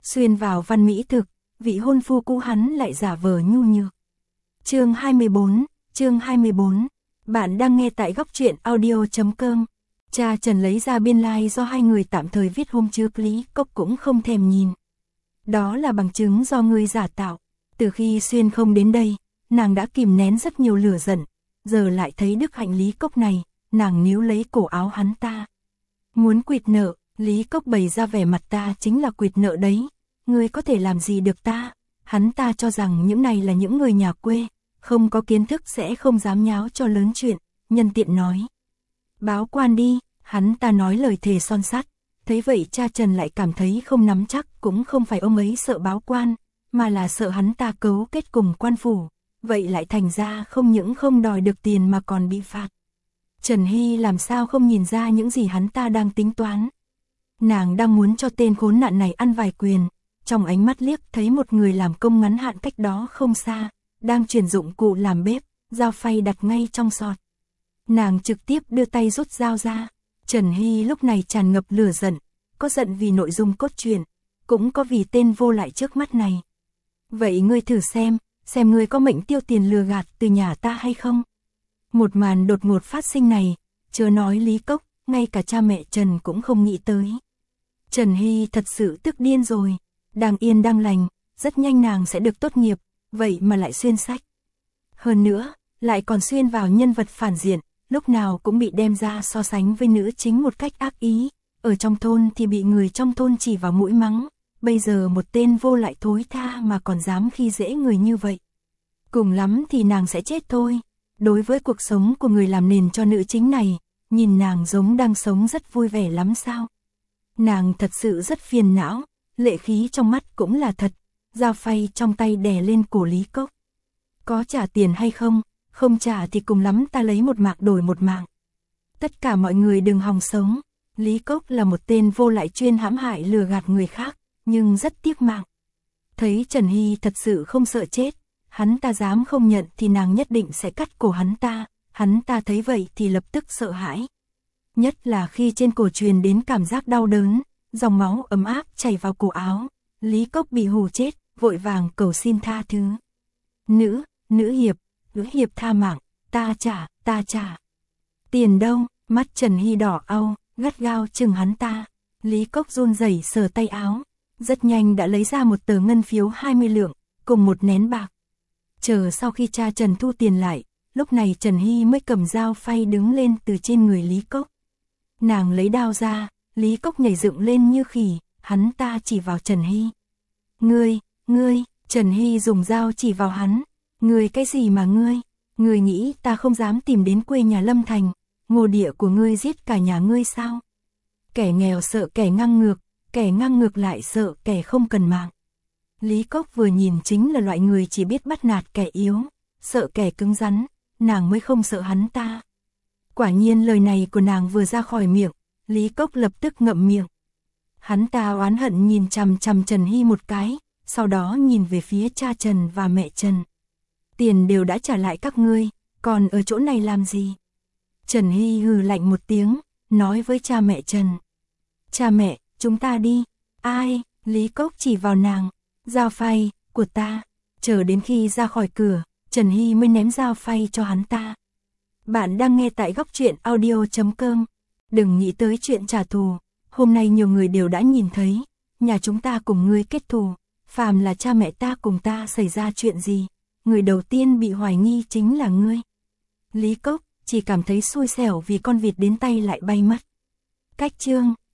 xuyên vào văn mỹ thực, vị hôn phu cũ hắn lại giả vờ nhu nhược. Chương 24, bạn đang nghe tại góc truyện audio.com. Cha Trần lấy ra biên lai do hai người tạm thời viết hôm trước, Lý Cốc cũng không thèm nhìn. Đó là bằng chứng do ngươi giả tạo. Từ khi Xuyên không đến đây, nàng đã kìm nén rất nhiều lửa giận, giờ lại thấy đức hạnh Lý Cốc này, nàng níu lấy cổ áo hắn ta. Muốn quỵt nợ, Lý Cốc bày ra vẻ mặt ta chính là quỵt nợ đấy, ngươi có thể làm gì được ta? Hắn ta cho rằng những này là những người nhà quê, không có kiến thức sẽ không dám nháo cho lớn chuyện, nhân tiện nói. Báo quan đi, hắn ta nói lời thề son sắt, thấy vậy cha Trần lại cảm thấy không nắm chắc, cũng không phải ông ấy sợ báo quan, mà là sợ hắn ta cấu kết cùng quan phủ, vậy lại thành ra không những không đòi được tiền mà còn bị phạt. Trần Hy làm sao không nhìn ra những gì hắn ta đang tính toán. Nàng đang muốn cho tên khốn nạn này ăn vài quyền, trong ánh mắt liếc thấy một người làm công ngắn hạn cách đó không xa, đang chuyển dụng cụ làm bếp, dao phay đặt ngay trong sọt. Nàng trực tiếp đưa tay rút dao ra. Trần Hy lúc này tràn ngập lửa giận, có giận vì nội dung cốt truyện, cũng có vì tên vô lại trước mắt này. Vậy ngươi thử xem ngươi có mệnh tiêu tiền lừa gạt từ nhà ta hay không? Một màn đột ngột phát sinh này, chớ nói Lý Cốc, ngay cả cha mẹ Trần cũng không nghĩ tới. Trần Hy thật sự tức điên rồi, đang yên đang lành, rất nhanh nàng sẽ được tốt nghiệp, vậy mà lại xuyên sách. Hơn nữa, lại còn xuyên vào nhân vật phản diện, lúc nào cũng bị đem ra so sánh với nữ chính một cách ác ý, ở trong thôn thì bị người trong thôn chỉ vào mũi mắng, bây giờ một tên vô lại thối tha mà còn dám khi dễ người như vậy. Cùng lắm thì nàng sẽ chết thôi. Đối với cuộc sống của người làm nền cho nữ chính này, nhìn nàng giống đang sống rất vui vẻ lắm sao? Nàng thật sự rất phiền não, lệ khí trong mắt cũng là thật, dao phay trong tay đè lên cổ Lý Cốc. Có trả tiền hay không? Không trả thì cùng lắm ta lấy một mạng đổi một mạng. Tất cả mọi người đừng hòng sống. Lý Cốc là một tên vô lại chuyên hãm hại lừa gạt người khác, nhưng rất tiếc mạng. Thấy Trần Hy thật sự không sợ chết, hắn ta dám không nhận thì nàng nhất định sẽ cắt cổ hắn ta thấy vậy thì lập tức sợ hãi. Nhất là khi trên cổ truyền đến cảm giác đau đớn, dòng máu ấm áp chảy vào cổ áo, Lý Cốc bị hù chết, vội vàng cầu xin tha thứ. Nữ hiệp tha mạng, ta trả. Tiền đâu? Mắt Trần Hy đỏ au, gắt gao chừng hắn ta. Lý Cốc run rẩy sờ tay áo, rất nhanh đã lấy ra một tờ ngân phiếu 20 lượng, cùng một nén bạc. Chờ sau khi cha Trần thu tiền lại, lúc này Trần Hy mới cầm dao phay đứng lên từ trên người Lý Cốc. Nàng lấy đao ra, Lý Cốc nhảy dựng lên như khỉ, hắn ta chỉ vào Trần Hy. Ngươi, Trần Hy dùng dao chỉ vào hắn. Ngươi cái gì mà ngươi nghĩ ta không dám tìm đến quê nhà Lâm Thành, ngô địa của ngươi giết cả nhà ngươi sao? Kẻ nghèo sợ kẻ ngang ngược lại sợ kẻ không cần mạng. Lý Cốc vừa nhìn chính là loại người chỉ biết bắt nạt kẻ yếu, sợ kẻ cứng rắn, nàng mới không sợ hắn ta. Quả nhiên lời này của nàng vừa ra khỏi miệng, Lý Cốc lập tức ngậm miệng. Hắn ta oán hận nhìn chằm chằm Trần Hy một cái, sau đó nhìn về phía cha Trần và mẹ Trần. Tiền đều đã trả lại các ngươi, còn ở chỗ này làm gì? Trần Hy hừ lạnh một tiếng, nói với cha mẹ Trần. Cha mẹ, chúng ta đi. Ai? Lý Cốc chỉ vào nàng. Dao phay, của ta. Chờ đến khi ra khỏi cửa, Trần Hy mới ném dao phay cho hắn ta. Bạn đang nghe tại góc truyện audio.com. Đừng nghĩ tới chuyện trả thù. Hôm nay nhiều người đều đã nhìn thấy. Nhà chúng ta cùng ngươi kết thù. Phàm là cha mẹ ta cùng ta xảy ra chuyện gì, người đầu tiên bị hoài nghi chính là ngươi. Lý Cốc chỉ cảm thấy xui xẻo vì con vịt đến tay lại bay mất. Cách chương